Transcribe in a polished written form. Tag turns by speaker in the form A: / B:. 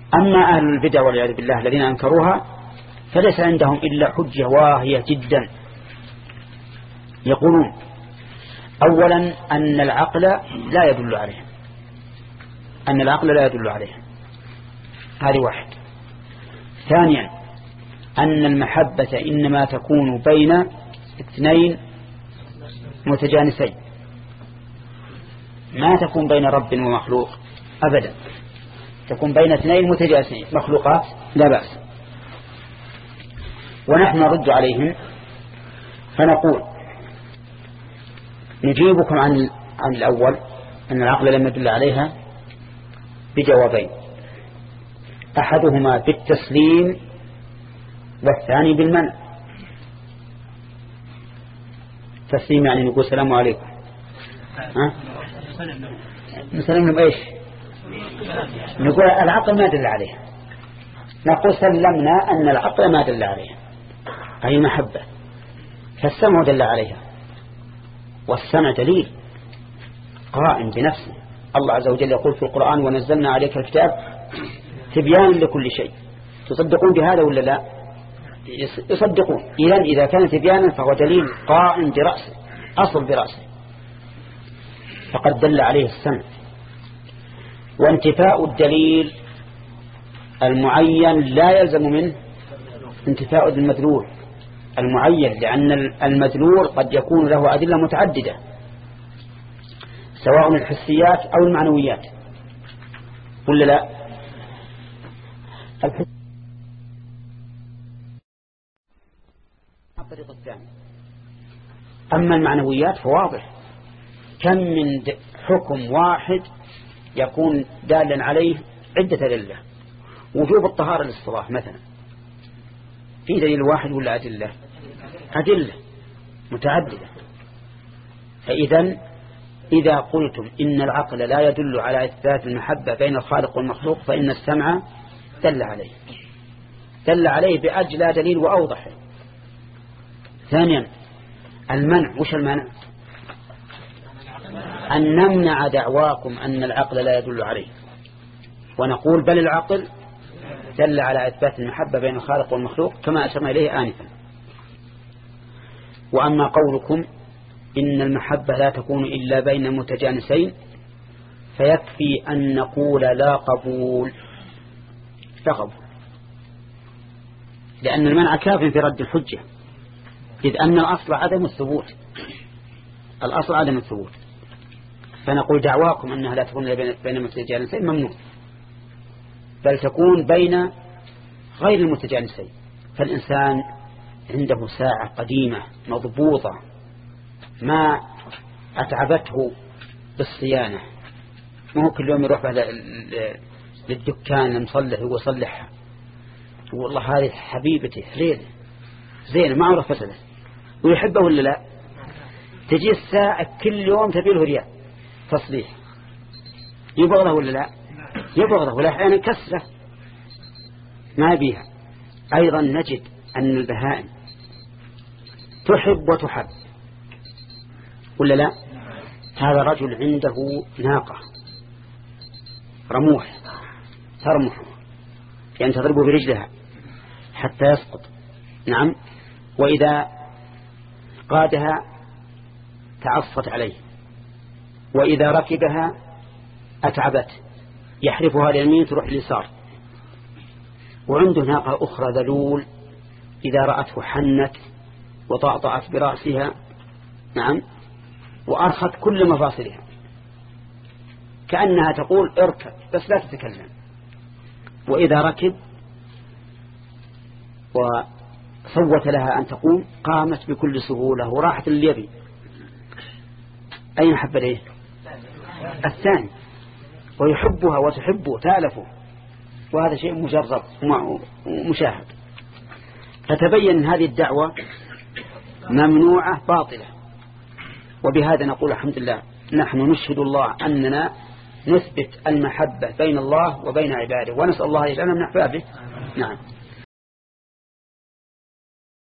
A: أما أهل البدع والعياذ بالله الذين أنكروها فليس عندهم إلا حجة واهية جدا. يقولون أولا أن العقل لا يدل عليه، أن العقل لا يدل عليه، هذه واحد. ثانيا أن المحبة إنما تكون بين اثنين متجانسين، ما تكون بين رب ومخلوق أبدا، تكون بين اثنين متجانسين مخلوقات لا بأس. ونحن نرد عليهم فنقول نجيبكم عن الأول أن العقل لم يدل عليها بجوابين، أحدهما بالتسليم والثاني بالمنع. تسليم يعني نقول السلام عليكم، نسلم لهم إيش؟ نقول العقل ما دل عليها، نقول سلمنا أن العقل ما دل عليها أي محبة، فالسمع دل عليها، والسمع دليل قائم بنفسه. الله عز وجل يقول في القرآن ونزلنا عليك الكتاب تبيان لكل شيء. تصدقون بهذا ولا لا؟ يصدقون. إذا كان تبيانا فهو دليل قائم برأسه، أصل برأسه، فقد دل عليه السمع. وانتفاء الدليل المعين لا يلزم منه انتفاء المدلول المعين، لأن المدلول قد يكون له أدلة متعددة سواء الحسيات أو المعنويات ولا لا؟ الطريق الثاني. أما المعنويات فواضح، كم من حكم واحد يكون دالا عليه عدة أدلة. وجوب الطهارة للصلاة مثلا في دليل واحد ولا أدلة متعددة. فإذا إذا قلتم إن العقل لا يدل على إثبات المحبة بين الخالق والمخلوق فإن السمع دل عليه بأجلى دليل وأوضح. ثانيا المنع. وش المنع؟ أن نمنع دعواكم أن العقل لا يدل عليه، ونقول بل العقل دل على إثبات المحبة بين الخالق والمخلوق كما أشرنا إليه آنفا. وأما قولكم إن المحبة لا تكون إلا بين متجانسين فيكفي أن نقول لا قبول، لأن المنع كاف في رد الحجة، إذ أن الأصل عدم الثبوت، فنقول دعواكم أنها لا تكون بين المتجانسين ممنوع، بل تكون بين غير المتجانسين. فالإنسان عنده ساعة قديمة مضبوطة ما أتعبته بالصيانة، ما هو كل يوم يروح للدكان المصلح ويصلحها، والله هذه حبيبتي زينة ما عرف فسده ويحبه ولا لا؟ تجي الساعة كل يوم تبيله ريال تصليح، يبغضه ولا لا؟ يبغضه، ولا أحيانا كسره ما بيها. أيضا نجد أن البهائم تحب وتحب ولا لا؟ هذا رجل عنده ناقة رموح ترمح، يعني تضربه برجلها حتى يسقط، نعم، وإذا قادها تعصت عليه، وإذا ركبها أتعبت يحرفها اليمين تروح اليسار. وعنده ناقة أخرى ذلول إذا رأته حنت وطأطأت برأسها، نعم، وأرخت كل مفاصلها كأنها تقول اركب بس لا تتكلم. وإذا ركب وصوت لها أن تقوم قامت بكل سهولة وراحت لليبي. أين حب ليه؟ الثاني، ويحبها وتحبه تألفه، وهذا شيء مجرب ومشاهد. فتبين هذه الدعوة ممنوعة باطلة. وبهذا نقول الحمد لله نحن نشهد الله أننا نثبت المحبة بين الله وبين عباده، ونسأل الله يجعلنا من أحبابه. نعم.